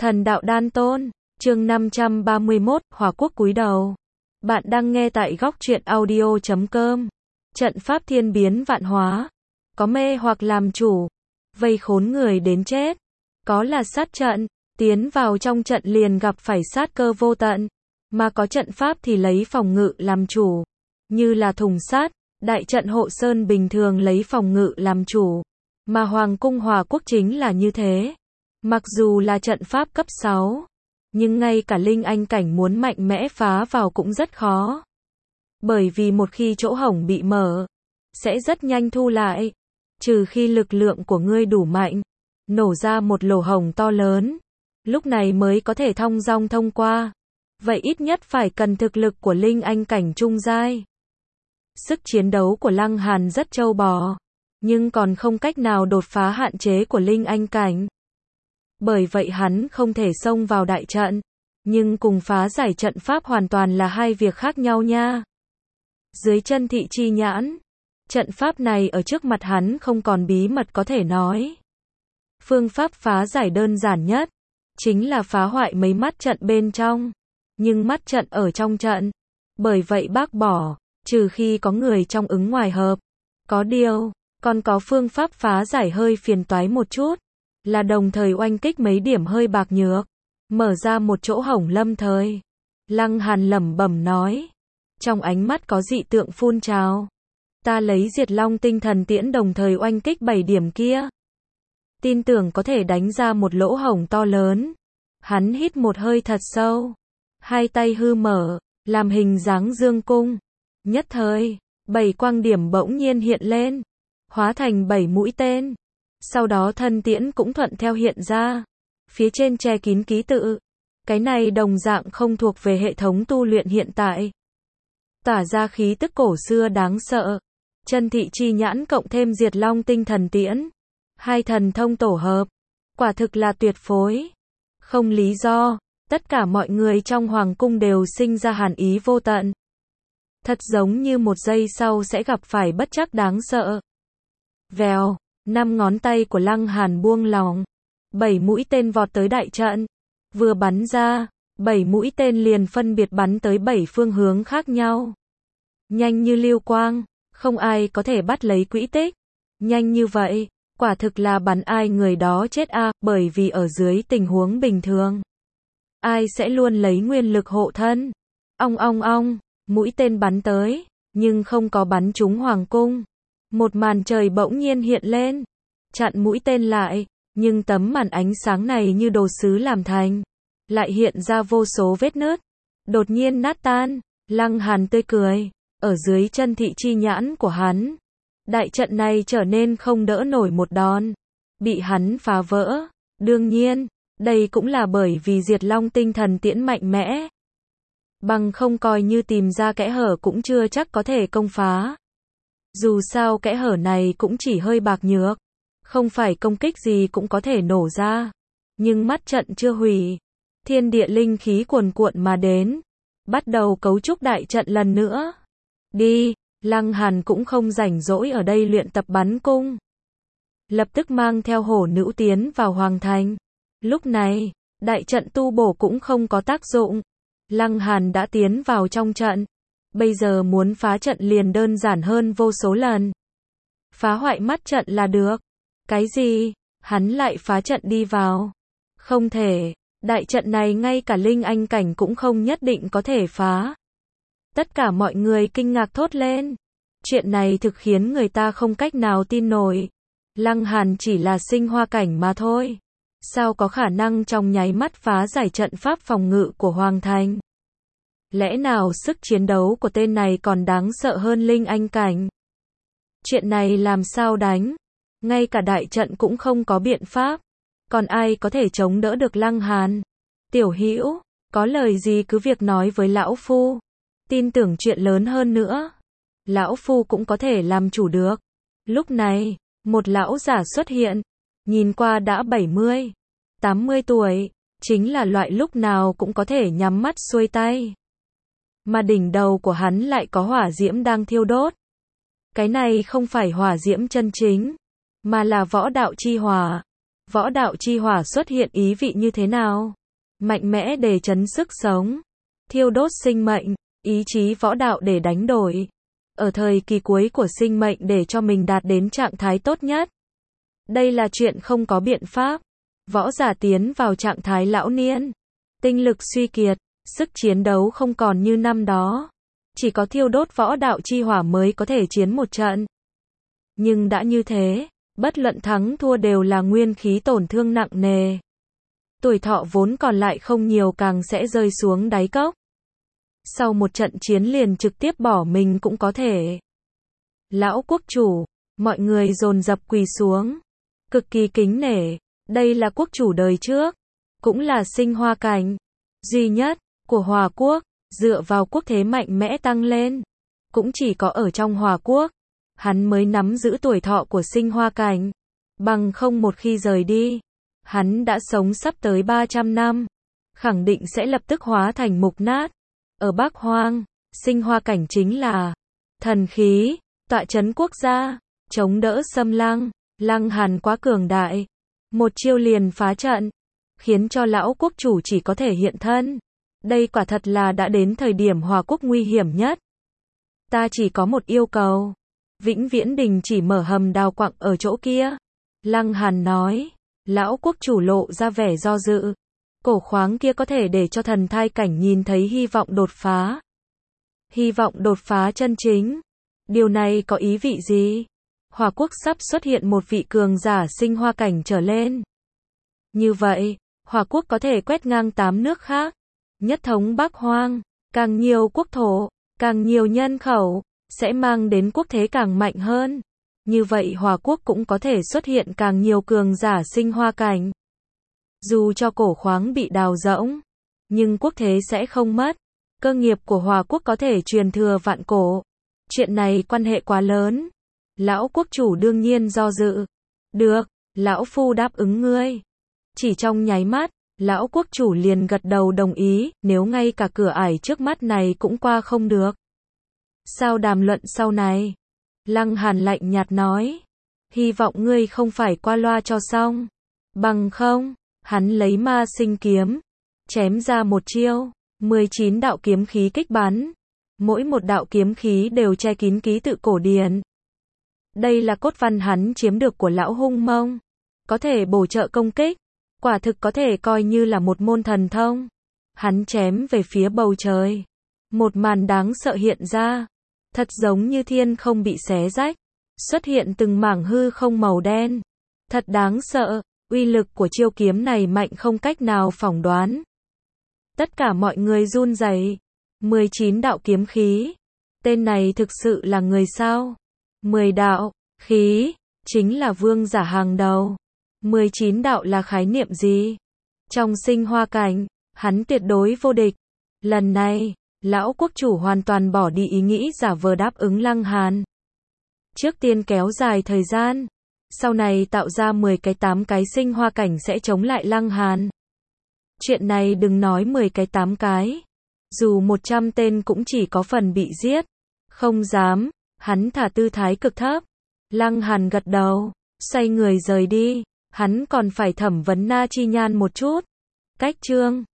Thần đạo đan tôn, chương 531, Hỏa quốc cúi đầu. Bạn đang nghe tại góc truyện audio.com. Trận pháp thiên biến vạn hóa. Có mê hoặc làm chủ. Vây khốn người đến chết. Có là sát trận. Tiến vào trong trận liền gặp phải sát cơ vô tận. Mà có trận pháp thì lấy phòng ngự làm chủ. Như là thùng sát, đại trận hộ sơn bình thường lấy phòng ngự làm chủ. Mà Hoàng cung Hỏa quốc chính là như thế. Mặc dù là trận pháp cấp 6, nhưng ngay cả linh anh cảnh muốn mạnh mẽ phá vào cũng rất khó. Bởi vì một khi chỗ hổng bị mở, sẽ rất nhanh thu lại. Trừ khi lực lượng của ngươi đủ mạnh, nổ ra một lỗ hổng to lớn, lúc này mới có thể thong dong thông qua. Vậy ít nhất phải cần thực lực của linh anh cảnh trung giai. Sức chiến đấu của Lăng Hàn rất trâu bò, nhưng còn không cách nào đột phá hạn chế của linh anh cảnh. Bởi vậy hắn không thể xông vào đại trận, nhưng cùng phá giải trận pháp hoàn toàn là hai việc khác nhau nha. Dưới chân thị chi nhãn, trận pháp này ở trước mặt hắn không còn bí mật có thể nói. Phương pháp phá giải đơn giản nhất, chính là phá hoại mấy mắt trận bên trong, nhưng mắt trận ở trong trận. Bởi vậy bác bỏ, trừ khi có người trong ứng ngoài hợp. Có điều, còn có phương pháp phá giải hơi phiền toái một chút. Là đồng thời oanh kích mấy điểm hơi bạc nhược, mở ra một chỗ hổng lâm thời. Lăng Hàn lẩm bẩm nói, trong ánh mắt có dị tượng phun trào. Ta lấy Diệt Long Tinh Thần Tiễn đồng thời oanh kích 7 điểm kia. Tin tưởng có thể đánh ra một lỗ hổng to lớn. Hắn hít một hơi thật sâu, hai tay hư mở, làm hình dáng dương cung. Nhất thời, 7 quang điểm bỗng nhiên hiện lên, hóa thành 7 mũi tên. Sau đó thân tiễn cũng thuận theo hiện ra. Phía trên che kín ký tự. Cái này đồng dạng không thuộc về hệ thống tu luyện hiện tại. Tỏa ra khí tức cổ xưa đáng sợ. Chân thị chi nhãn cộng thêm Diệt Long Tinh Thần Tiễn. Hai thần thông tổ hợp. Quả thực là tuyệt phối. Không lý do, tất cả mọi người trong hoàng cung đều sinh ra hàn ý vô tận. Thật giống như một giây sau sẽ gặp phải bất trắc đáng sợ. Vèo. 5 ngón tay của Lăng Hàn buông lỏng. 7 mũi tên vọt tới đại trận. Vừa bắn ra, 7 mũi tên liền phân biệt bắn tới 7 phương hướng khác nhau. Nhanh như lưu quang, không ai có thể bắt lấy quỹ tích. Nhanh như vậy, quả thực là bắn ai người đó chết bởi vì ở dưới tình huống bình thường, ai sẽ luôn lấy nguyên lực hộ thân. Ong ong ong, mũi tên bắn tới, nhưng không có bắn trúng hoàng cung. Một màn trời bỗng nhiên hiện lên, chặn mũi tên lại, nhưng tấm màn ánh sáng này như đồ sứ làm thành, lại hiện ra vô số vết nứt, đột nhiên nát tan. Lăng Hàn tươi cười, ở dưới chân thị chi nhãn của hắn, đại trận này trở nên không đỡ nổi một đòn, bị hắn phá vỡ. Đương nhiên, đây cũng là bởi vì Diệt Long Tinh Thần Tiễn mạnh mẽ. Bằng không coi như tìm ra kẽ hở cũng chưa chắc có thể công phá. Dù sao kẽ hở này cũng chỉ hơi bạc nhược, không phải công kích gì cũng có thể nổ ra. Nhưng mắt trận chưa hủy, thiên địa linh khí cuồn cuộn mà đến, bắt đầu cấu trúc đại trận lần nữa. Đi, Lăng Hàn cũng không rảnh rỗi ở đây luyện tập bắn cung. Lập tức mang theo hổ nữ tiến vào hoàng thành. Lúc này, đại trận tu bổ cũng không có tác dụng. Lăng Hàn đã tiến vào trong trận. Bây giờ muốn phá trận liền đơn giản hơn vô số lần. Phá hoại mắt trận là được. Cái gì? Hắn lại phá trận đi vào? Không thể. Đại trận này ngay cả linh anh cảnh cũng không nhất định có thể phá. Tất cả mọi người kinh ngạc thốt lên. Chuyện này thực khiến người ta không cách nào tin nổi. Lăng Hàn chỉ là sinh hoa cảnh mà thôi. Sao có khả năng trong nháy mắt phá giải trận pháp phòng ngự của Hoàng Thành? Lẽ nào sức chiến đấu của tên này còn đáng sợ hơn linh anh cảnh? Chuyện này làm sao đánh? Ngay cả đại trận cũng không có biện pháp. Còn ai có thể chống đỡ được Lăng Hàn? Tiểu Hữu, có lời gì cứ việc nói với lão phu. Tin tưởng chuyện lớn hơn nữa, lão phu cũng có thể làm chủ được. Lúc này, một lão giả xuất hiện, nhìn qua đã 70, 80 tuổi, chính là loại lúc nào cũng có thể nhắm mắt xuôi tay. Mà đỉnh đầu của hắn lại có hỏa diễm đang thiêu đốt. Cái này không phải hỏa diễm chân chính, mà là võ đạo chi hỏa. Võ đạo chi hỏa xuất hiện ý vị như thế nào? Mạnh mẽ để trấn sức sống, thiêu đốt sinh mệnh, ý chí võ đạo để đánh đổi. Ở thời kỳ cuối của sinh mệnh để cho mình đạt đến trạng thái tốt nhất. Đây là chuyện không có biện pháp. Võ giả tiến vào trạng thái lão niên, tinh lực suy kiệt, sức chiến đấu không còn như năm đó. Chỉ có thiêu đốt võ đạo chi hỏa mới có thể chiến một trận. Nhưng đã như thế, bất luận thắng thua đều là nguyên khí tổn thương nặng nề. Tuổi thọ vốn còn lại không nhiều càng sẽ rơi xuống đáy cốc. Sau một trận chiến liền trực tiếp bỏ mình cũng có thể. Lão quốc chủ, mọi người dồn dập quỳ xuống, cực kỳ kính nể. Đây là quốc chủ đời trước, cũng là sinh hoa cảnh duy nhất của Hòa quốc, dựa vào quốc thế mạnh mẽ tăng lên. Cũng chỉ có ở trong Hòa quốc, hắn mới nắm giữ tuổi thọ của sinh hoa cảnh. Bằng không một khi rời đi, hắn đã sống sắp tới 300 năm, khẳng định sẽ lập tức hóa thành mục nát. Ở Bắc Hoang, sinh hoa cảnh chính là thần khí, tọa trấn quốc gia, chống đỡ xâm lăng. Lăng Hàn quá cường đại, một chiêu liền phá trận, khiến cho lão quốc chủ chỉ có thể hiện thân. Đây quả thật là đã đến thời điểm Hòa quốc nguy hiểm nhất. Ta chỉ có một yêu cầu, vĩnh viễn đình chỉ mở hầm đào quặng ở chỗ kia. Lăng Hàn nói. Lão quốc chủ lộ ra vẻ do dự. Cổ khoáng kia có thể để cho thần thai cảnh nhìn thấy hy vọng đột phá. Hy vọng đột phá chân chính. Điều này có ý vị gì? Hòa quốc sắp xuất hiện một vị cường giả sinh hoa cảnh trở lên. Như vậy, Hòa quốc có thể quét ngang 8 nước khác. Nhất thống Bắc Hoang, càng nhiều quốc thổ, càng nhiều nhân khẩu, sẽ mang đến quốc thế càng mạnh hơn. Như vậy Hòa quốc cũng có thể xuất hiện càng nhiều cường giả sinh hoa cảnh. Dù cho cổ khoáng bị đào rỗng, nhưng quốc thế sẽ không mất. Cơ nghiệp của Hòa quốc có thể truyền thừa vạn cổ. Chuyện này quan hệ quá lớn. Lão quốc chủ đương nhiên do dự. Được, lão phu đáp ứng ngươi. Chỉ trong nháy mắt, lão quốc chủ liền gật đầu đồng ý, nếu ngay cả cửa ải trước mắt này cũng qua không được. Sao đàm luận sau này? Lăng Hàn lạnh nhạt nói. Hy vọng ngươi không phải qua loa cho xong. Bằng không, hắn lấy ma sinh kiếm, chém ra một chiêu, 19 đạo kiếm khí kích bắn. Mỗi một đạo kiếm khí đều che kín ký tự cổ điển. Đây là cốt văn hắn chiếm được của lão hung mông. Có thể bổ trợ công kích. Quả thực có thể coi như là một môn thần thông. Hắn chém về phía bầu trời. Một màn đáng sợ hiện ra. Thật giống như thiên không bị xé rách. Xuất hiện từng mảng hư không màu đen. Thật đáng sợ. Uy lực của chiêu kiếm này mạnh không cách nào phỏng đoán. Tất cả mọi người run rẩy. 19 đạo kiếm khí. Tên này thực sự là người sao? 10 đạo khí chính là vương giả hàng đầu. 19 đạo là khái niệm gì? Trong sinh hoa cảnh, hắn tuyệt đối vô địch. Lần này, lão quốc chủ hoàn toàn bỏ đi ý nghĩ giả vờ đáp ứng Lăng Hàn. Trước tiên kéo dài thời gian, sau này tạo ra 10 cái 8 cái sinh hoa cảnh sẽ chống lại Lăng Hàn. Chuyện này đừng nói 10 cái 8 cái. Dù 100 tên cũng chỉ có phần bị giết. Không dám, hắn thả tư thái cực thấp. Lăng Hàn gật đầu, xoay người rời đi. Hắn còn phải thẩm vấn Na Chi Nhan một chút. Cách chương